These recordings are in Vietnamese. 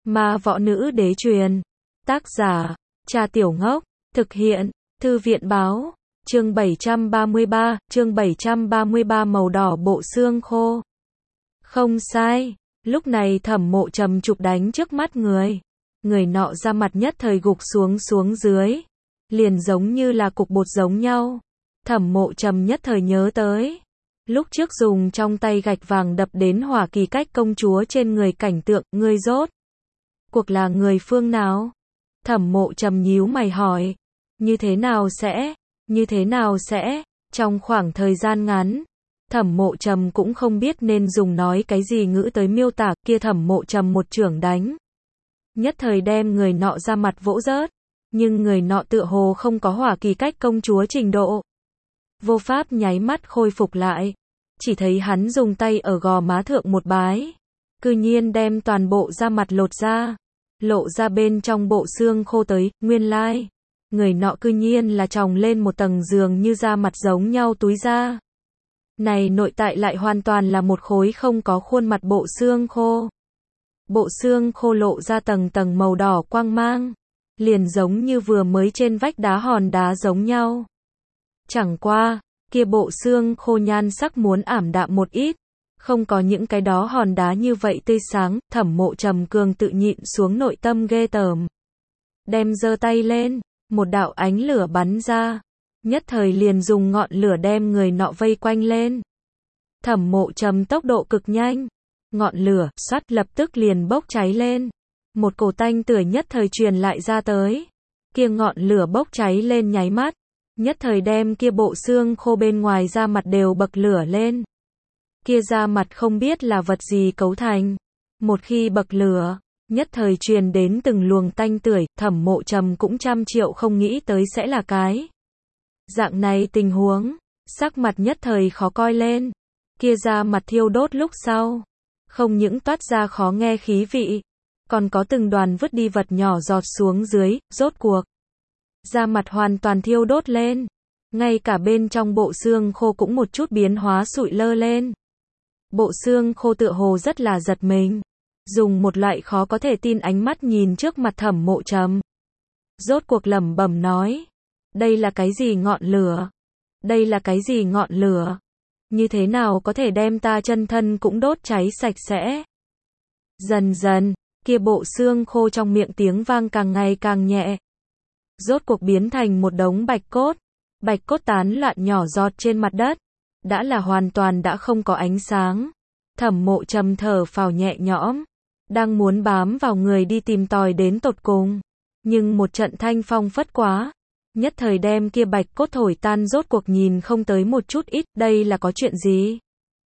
Ma võ nữ đế truyền. Tác giả, Trà Tiểu Ngốc. Thực hiện, Thư viện báo. Chương 733 màu đỏ bộ xương khô. Không sai, lúc này Thẩm Mộ Trầm chụp đánh trước mắt người. Người nọ ra mặt nhất thời gục xuống dưới. Liền giống như là cục bột giống nhau. Thẩm Mộ Trầm nhất thời nhớ tới. Lúc trước dùng trong tay gạch vàng đập đến Hỏa Kỳ Cách công chúa trên người cảnh tượng, ngươi rốt cuộc là người phương nào? Thẩm Mộ Trầm nhíu mày hỏi. Như thế nào sẽ? Trong khoảng thời gian ngắn, Thẩm Mộ Trầm cũng không biết nên dùng nói cái gì ngữ tới miêu tả, kia Thẩm Mộ Trầm một chưởng đánh. Nhất thời đem người nọ ra mặt vỗ rớt, nhưng người nọ tựa hồ không có Hỏa Kỳ Cách công chúa trình độ. Vô pháp nháy mắt khôi phục lại, chỉ thấy hắn dùng tay ở gò má thượng một bái, cư nhiên đem toàn bộ da mặt lột ra, lộ ra bên trong bộ xương khô tới, nguyên lai. Người nọ cư nhiên là tròng lên một tầng giường như da mặt giống nhau túi da. Này nội tại lại hoàn toàn là một khối không có khuôn mặt bộ xương khô. Bộ xương khô lộ ra tầng tầng màu đỏ quang mang, liền giống như vừa mới trên vách đá hòn đá giống nhau. Chẳng qua, kia bộ xương khô nhan sắc muốn ảm đạm một ít, không có những cái đó hòn đá như vậy tươi sáng. Thẩm Mộ Trầm cường tự nhịn xuống nội tâm ghê tởm. Đem giơ tay lên, một đạo ánh lửa bắn ra, nhất thời liền dùng ngọn lửa đem người nọ vây quanh lên. Thẩm Mộ Trầm tốc độ cực nhanh, ngọn lửa, xoát lập tức liền bốc cháy lên. Một cổ tanh tưởi nhất thời truyền lại ra tới. Kia ngọn lửa bốc cháy lên nháy mắt, nhất thời đem kia bộ xương khô bên ngoài da mặt đều bậc lửa lên. Kia da mặt không biết là vật gì cấu thành. Một khi bậc lửa, nhất thời truyền đến từng luồng tanh tưởi, Thẩm Mộ Trầm cũng trăm triệu không nghĩ tới sẽ là cái dạng này tình huống, sắc mặt nhất thời khó coi lên. Kia da mặt thiêu đốt lúc sau, không những toát ra khó nghe khí vị, còn có từng đoàn vứt đi vật nhỏ giọt xuống dưới, rốt cuộc. Da mặt hoàn toàn thiêu đốt lên, ngay cả bên trong bộ xương khô cũng một chút biến hóa sụi lơ lên. Bộ xương khô tựa hồ rất là giật mình, dùng một loại khó có thể tin ánh mắt nhìn trước mặt Thẩm Mộ Trầm. Rốt cuộc lẩm bẩm nói, đây là cái gì ngọn lửa? Đây là cái gì ngọn lửa? Như thế nào có thể đem ta chân thân cũng đốt cháy sạch sẽ? Dần dần, kia bộ xương khô trong miệng tiếng vang càng ngày càng nhẹ. Rốt cuộc biến thành một đống bạch cốt tán loạn nhỏ giọt trên mặt đất, đã là hoàn toàn đã không có ánh sáng. Thẩm Mộ Trầm thở phào nhẹ nhõm, đang muốn bám vào người đi tìm tòi đến tột cùng, nhưng một trận thanh phong phất quá, nhất thời đem kia bạch cốt thổi tan, rốt cuộc nhìn không tới một chút ít, đây là có chuyện gì?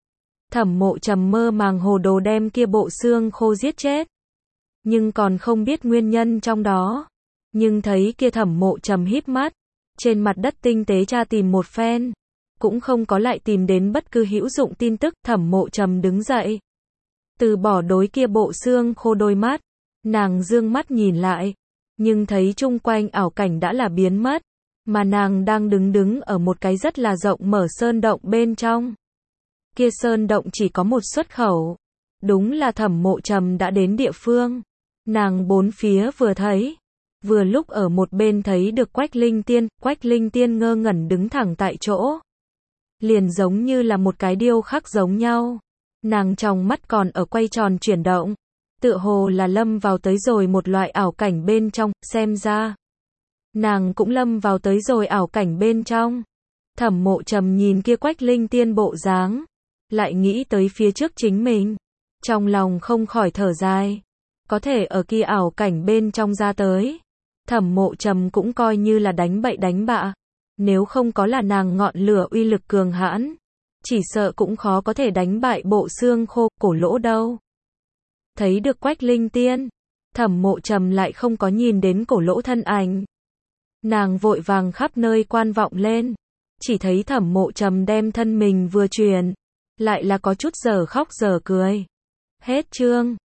Thẩm Mộ Trầm mơ màng hồ đồ đem kia bộ xương khô giết chết, nhưng còn không biết nguyên nhân trong đó. Nhưng thấy kia Thẩm Mộ Trầm híp mắt, trên mặt đất tinh tế tra tìm một phen, cũng không có lại tìm đến bất cứ hữu dụng tin tức. Thẩm Mộ Trầm đứng dậy, từ bỏ đối kia bộ xương khô đôi mắt, nàng dương mắt nhìn lại, nhưng thấy chung quanh ảo cảnh đã là biến mất, mà nàng đang đứng ở một cái rất là rộng mở sơn động bên trong. Kia sơn động chỉ có một xuất khẩu, đúng là Thẩm Mộ Trầm đã đến địa phương. Nàng bốn phía vừa thấy, vừa lúc ở một bên thấy được Quách Linh Tiên ngơ ngẩn đứng thẳng tại chỗ, liền giống như là một cái điêu khắc giống nhau. Nàng trong mắt còn ở quay tròn chuyển động, tựa hồ là lâm vào tới rồi một loại ảo cảnh bên trong, xem ra nàng cũng lâm vào tới rồi ảo cảnh bên trong. Thẩm Mộ Trầm nhìn kia Quách Linh Tiên bộ dáng, lại nghĩ tới phía trước chính mình, trong lòng không khỏi thở dài. Có thể ở kia ảo cảnh bên trong ra tới, Thẩm Mộ Trầm cũng coi như là đánh bậy đánh bạ. Nếu không có là nàng ngọn lửa uy lực cường hãn, chỉ sợ cũng khó có thể đánh bại bộ xương khô, Cổ Lỗ đâu. Thấy được Quách Linh Tiên, Thẩm Mộ Trầm lại không có nhìn đến Cổ Lỗ thân ảnh. Nàng vội vàng khắp nơi quan vọng lên, chỉ thấy Thẩm Mộ Trầm đem thân mình vừa truyền, lại là có chút giờ khóc giờ cười. Hết chương.